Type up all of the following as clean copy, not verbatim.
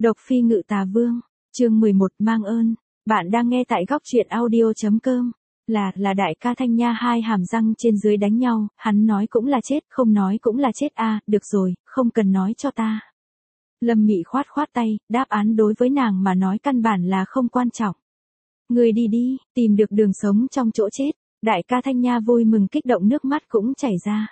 Độc phi ngự tà vương, chương 11 mang ơn, bạn đang nghe tại góc truyện audio.com. Là đại ca Thanh Nha hai hàm răng trên dưới đánh nhau, hắn nói cũng là chết, không nói cũng là chết a, được rồi, không cần nói cho ta. Lâm Mị khoát khoát tay, đáp án đối với nàng mà nói căn bản là không quan trọng. Người đi đi, tìm được đường sống trong chỗ chết, đại ca Thanh Nha vui mừng kích động nước mắt cũng chảy ra.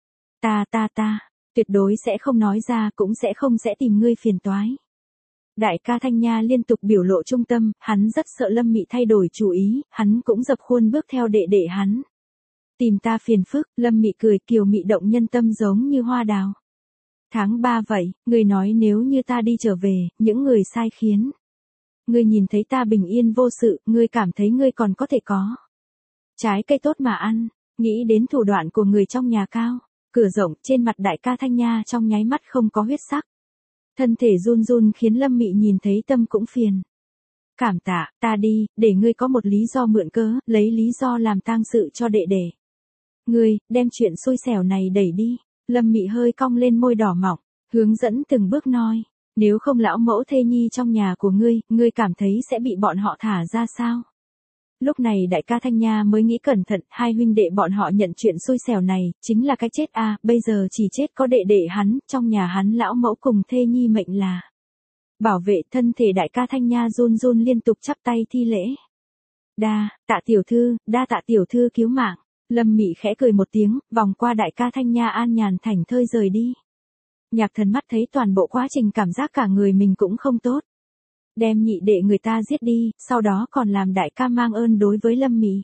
Ta, tuyệt đối sẽ không nói ra, cũng sẽ tìm ngươi phiền toái. Đại ca Thanh Nha liên tục biểu lộ trung tâm, hắn rất sợ Lâm Mị thay đổi chủ ý, hắn cũng dập khuôn bước theo đệ đệ hắn. Tìm ta phiền phức, Lâm Mị cười kiều mị động nhân tâm giống như hoa đào. Tháng 3 vậy, người nói nếu như ta đi trở về, những người sai khiến. Ngươi nhìn thấy ta bình yên vô sự, ngươi cảm thấy ngươi còn có thể có trái cây tốt mà ăn, nghĩ đến thủ đoạn của người trong nhà cao, cửa rộng, trên mặt đại ca Thanh Nha trong nháy mắt không có huyết sắc. Thân thể run run khiến Lâm Mị nhìn thấy tâm cũng phiền. Cảm tạ, ta đi, để ngươi có một lý do mượn cớ, lấy lý do làm tang sự cho đệ đệ. Ngươi, đem chuyện xui xẻo này đẩy đi. Lâm Mị hơi cong lên môi đỏ mọng, hướng dẫn từng bước nói. Nếu không lão mẫu thê nhi trong nhà của ngươi cảm thấy sẽ bị bọn họ thả ra sao? Lúc này đại ca Thanh Nha mới nghĩ cẩn thận, hai huynh đệ bọn họ nhận chuyện xui xẻo này, chính là cái chết a, bây giờ chỉ chết có đệ đệ hắn, trong nhà hắn lão mẫu cùng thê nhi mệnh là bảo vệ. Thân thể đại ca Thanh Nha run run liên tục chắp tay thi lễ. Đa tạ tiểu thư cứu mạng. Lâm Mị khẽ cười một tiếng, vòng qua đại ca Thanh Nha an nhàn thảnh thơi rời đi. Nhạc Thần mắt thấy toàn bộ quá trình cảm giác cả người mình cũng không tốt. Đem nhị đệ người ta giết đi, sau đó còn làm đại ca mang ơn đối với Lâm Mị.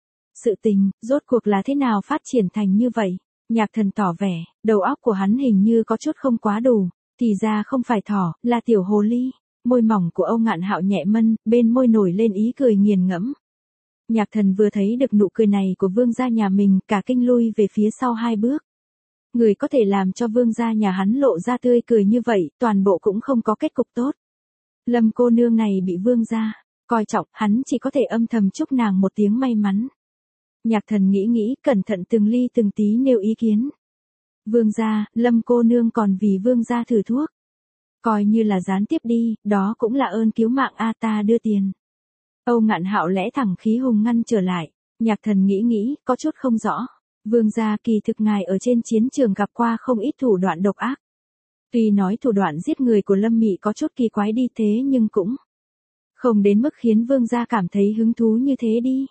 Sự tình, rốt cuộc là thế nào phát triển thành như vậy? Nhạc Thần tỏ vẻ, đầu óc của hắn hình như có chút không quá đủ, thì ra không phải thỏ, là tiểu hồ ly. Môi mỏng của Âu Ngạn Hạo nhẹ mân, bên môi nổi lên ý cười nghiền ngẫm. Nhạc Thần vừa thấy được nụ cười này của vương gia nhà mình, cả kinh lui về phía sau hai bước. Người có thể làm cho vương gia nhà hắn lộ ra tươi cười như vậy, toàn bộ cũng không có kết cục tốt. Lâm cô nương này bị vương gia coi trọng, hắn chỉ có thể âm thầm chúc nàng một tiếng may mắn. Nhạc Thần nghĩ, cẩn thận từng ly từng tí nêu ý kiến. Vương gia, Lâm cô nương còn vì vương gia thử thuốc. Coi như là gián tiếp đi, đó cũng là ơn cứu mạng a, ta đưa tiền. Âu Ngạn Hạo lẽ thẳng khí hùng ngăn trở lại. Nhạc Thần nghĩ, có chút không rõ. Vương gia, kỳ thực ngài ở trên chiến trường gặp qua không ít thủ đoạn độc ác. Tuy nói thủ đoạn giết người của Lâm Mị có chút kỳ quái đi thế nhưng cũng không đến mức khiến vương gia cảm thấy hứng thú như thế đi.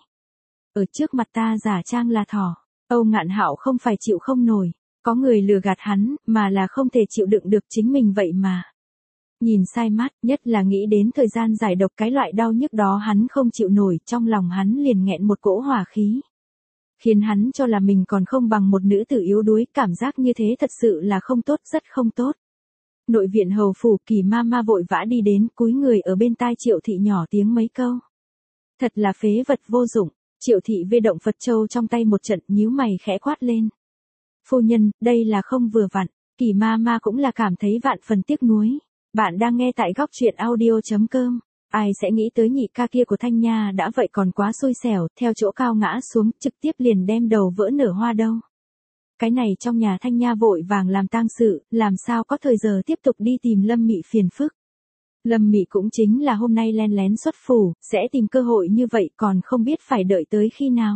Ở trước mặt ta giả trang là thỏ. Âu Ngạn Hạo không phải chịu không nổi, có người lừa gạt hắn, mà là không thể chịu đựng được chính mình vậy mà. Nhìn sai mắt, nhất là nghĩ đến thời gian giải độc cái loại đau nhức đó hắn không chịu nổi, trong lòng hắn liền nghẹn một cỗ hỏa khí. Khiến hắn cho là mình còn không bằng một nữ tử yếu đuối, cảm giác như thế thật sự là không tốt, rất không tốt. Nội viện hầu phủ, Kỳ ma ma vội vã đi đến, cúi người ở bên tai Triệu thị nhỏ tiếng mấy câu. Thật là phế vật vô dụng. Triệu thị vê động Phật châu trong tay một trận, nhíu mày khẽ quát lên. Phu nhân, đây là không vừa vặn. Kỳ ma ma cũng là cảm thấy vạn phần tiếc nuối. Bạn đang nghe tại góc truyện audio.com. Ai sẽ nghĩ tới nhị ca kia của Thanh Nha đã vậy còn quá xui xẻo, theo chỗ cao ngã xuống, trực tiếp liền đem đầu vỡ nở hoa đâu. Cái này trong nhà Thanh Nha vội vàng làm tang sự, làm sao có thời giờ tiếp tục đi tìm Lâm Mị phiền phức. Lâm Mị cũng chính là hôm nay len lén xuất phủ, sẽ tìm cơ hội như vậy còn không biết phải đợi tới khi nào.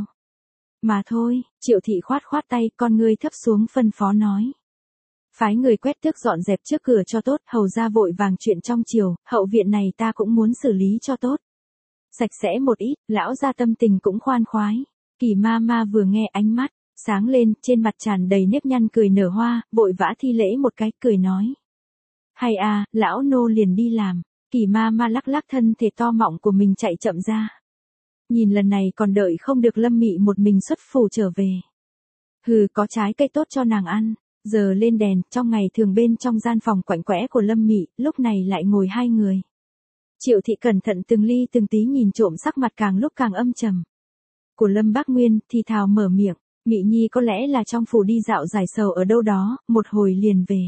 Mà thôi, Triệu thị khoát khoát tay, con ngươi thấp xuống phân phó nói. Phái người quét tước dọn dẹp trước cửa cho tốt, hầu ra vội vàng chuyện trong triều, hậu viện này ta cũng muốn xử lý cho tốt. Sạch sẽ một ít, lão gia tâm tình cũng khoan khoái. Kỳ ma ma vừa nghe ánh mắt sáng lên, trên mặt tràn đầy nếp nhăn cười nở hoa, vội vã thi lễ một cái, cười nói. Hay à, lão nô liền đi làm. Kỳ ma ma lắc lắc thân thể to mọng của mình chạy chậm ra. Nhìn lần này còn đợi không được Lâm Mị một mình xuất phủ trở về. Hừ, có trái cây tốt cho nàng ăn. Giờ lên đèn, trong ngày thường bên trong gian phòng quạnh quẽ của Lâm Mị, lúc này lại ngồi hai người. Triệu thị cẩn thận từng ly từng tí nhìn trộm sắc mặt càng lúc càng âm trầm. Của Lâm Bác Nguyên, thì thào mở miệng. Mị nhi có lẽ là trong phủ đi dạo giải sầu ở đâu đó, một hồi liền về.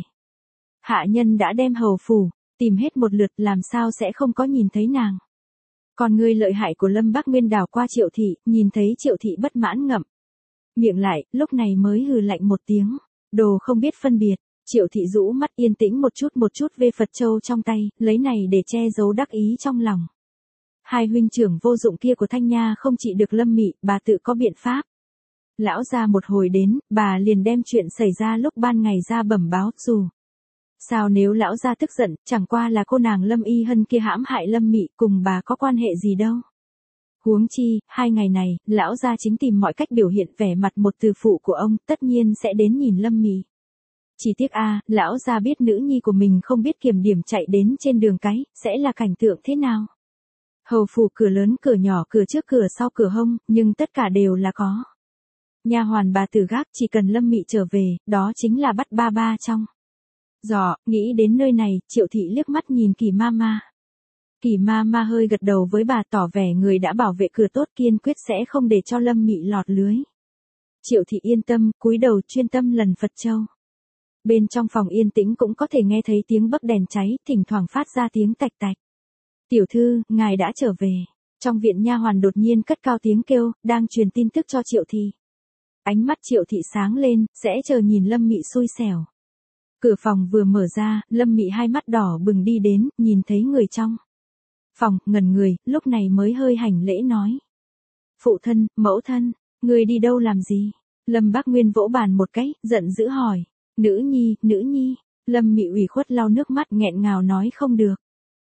Hạ nhân đã đem hầu phủ tìm hết một lượt, làm sao sẽ không có nhìn thấy nàng. Còn người lợi hại của Lâm Bác Nguyên đảo qua Triệu thị, nhìn thấy Triệu thị bất mãn ngậm miệng lại, lúc này mới hừ lạnh một tiếng. Đồ không biết phân biệt. Triệu thị rũ mắt yên tĩnh một chút về Phật châu trong tay, lấy này để che giấu đắc ý trong lòng. Hai huynh trưởng vô dụng kia của Thanh Nha không trị được Lâm Mị, bà tự có biện pháp. Lão gia một hồi đến, bà liền đem chuyện xảy ra lúc ban ngày ra bẩm báo, dù sao nếu lão gia tức giận, chẳng qua là cô nàng Lâm Y Hân kia hãm hại Lâm Mị, cùng bà có quan hệ gì đâu. Huống chi, 2 ngày này, lão gia chính tìm mọi cách biểu hiện vẻ mặt một từ phụ của ông, tất nhiên sẽ đến nhìn Lâm Mị. Chỉ tiếc lão gia biết nữ nhi của mình không biết kiểm điểm chạy đến trên đường cái, sẽ là cảnh tượng thế nào. Hầu phủ cửa lớn cửa nhỏ cửa trước cửa sau cửa hông, nhưng tất cả đều là có. Nha hoàn bà tử gác, chỉ cần Lâm Mị trở về, đó chính là bắt ba ba trong giỏ. Nghĩ đến nơi này, Triệu thị liếc mắt nhìn Kỳ Mama. Kỳ Mama hơi gật đầu với bà, tỏ vẻ người đã bảo vệ cửa tốt, kiên quyết sẽ không để cho Lâm Mị lọt lưới. Triệu thị yên tâm, cúi đầu chuyên tâm lần Phật châu. Bên trong phòng yên tĩnh cũng có thể nghe thấy tiếng bấc đèn cháy, thỉnh thoảng phát ra tiếng tạch tạch. Tiểu thư, ngài đã trở về. Trong viện nha hoàn đột nhiên cất cao tiếng kêu, đang truyền tin tức cho Triệu thị. Ánh mắt Triệu thị sáng lên, sẽ chờ nhìn Lâm Mị xui xẻo. Cửa phòng vừa mở ra, Lâm Mị hai mắt đỏ bừng đi đến, nhìn thấy người trong phòng, ngẩn người, lúc này mới hơi hành lễ nói. Phụ thân, mẫu thân, người đi đâu làm gì? Lâm Bác Nguyên vỗ bàn một cái, giận dữ hỏi. Nữ nhi, Lâm Mị ủy khuất lau nước mắt nghẹn ngào nói không được.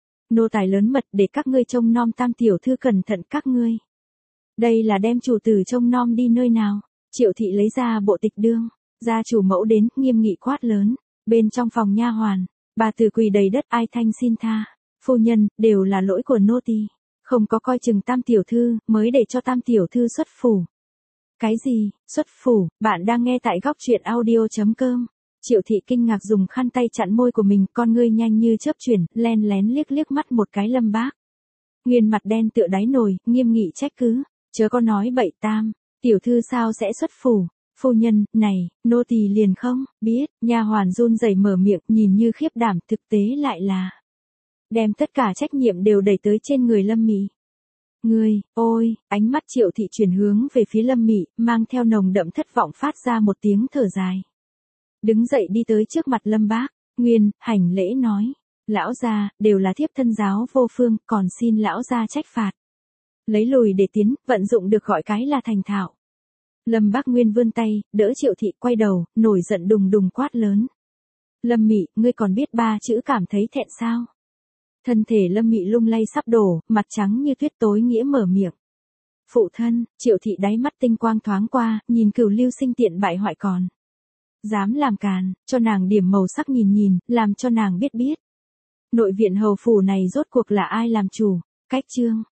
Nô tài lớn mật để các ngươi trông nom tam tiểu thư, cẩn thận các ngươi. Đây là đem chủ tử trông nom đi nơi nào? Triệu thị lấy ra bộ tịch đương, gia chủ mẫu đến, nghiêm nghị quát lớn. Bên trong phòng nha hoàn, bà tử quỳ đầy đất ai thanh xin tha. Phu nhân, đều là lỗi của nô tỳ, không có coi chừng tam tiểu thư, mới để cho tam tiểu thư xuất phủ. Cái gì, xuất phủ? Bạn đang nghe tại góc truyện audio.com. Triệu thị kinh ngạc dùng khăn tay chặn môi của mình, con ngươi nhanh như chớp chuyển, len lén liếc mắt một cái Lâm Bác Nguyên mặt đen tựa đáy nồi, nghiêm nghị trách cứ. Chớ có nói bậy, tam tiểu thư sao sẽ xuất phủ? Phu nhân, này, nô tỳ liền không biết. Nha hoàn run rẩy mở miệng, nhìn như khiếp đảm, thực tế lại là đem tất cả trách nhiệm đều đẩy tới trên người Lâm Mị. Ngươi, ôi, ánh mắt Triệu thị chuyển hướng về phía Lâm Mị, mang theo nồng đậm thất vọng phát ra một tiếng thở dài. Đứng dậy đi tới trước mặt Lâm Bác Nguyên, hành lễ nói. Lão gia, đều là thiếp thân giáo vô phương, còn xin lão gia trách phạt. Lấy lùi để tiến, vận dụng được gọi cái là thành thạo. Lâm Bác Nguyên vươn tay, đỡ Triệu thị, quay đầu, nổi giận đùng đùng quát lớn. Lâm Mị, ngươi còn biết 3 chữ cảm thấy thẹn sao? Thân thể Lâm Mị lung lay sắp đổ, mặt trắng như tuyết, tối nghĩa mở miệng. Phụ thân, Triệu thị đáy mắt tinh quang thoáng qua, nhìn Cửu Lưu Sinh tiện bại hoại còn dám làm càn, cho nàng điểm màu sắc nhìn, làm cho nàng biết. Nội viện hầu phủ này rốt cuộc là ai làm chủ? Cách chương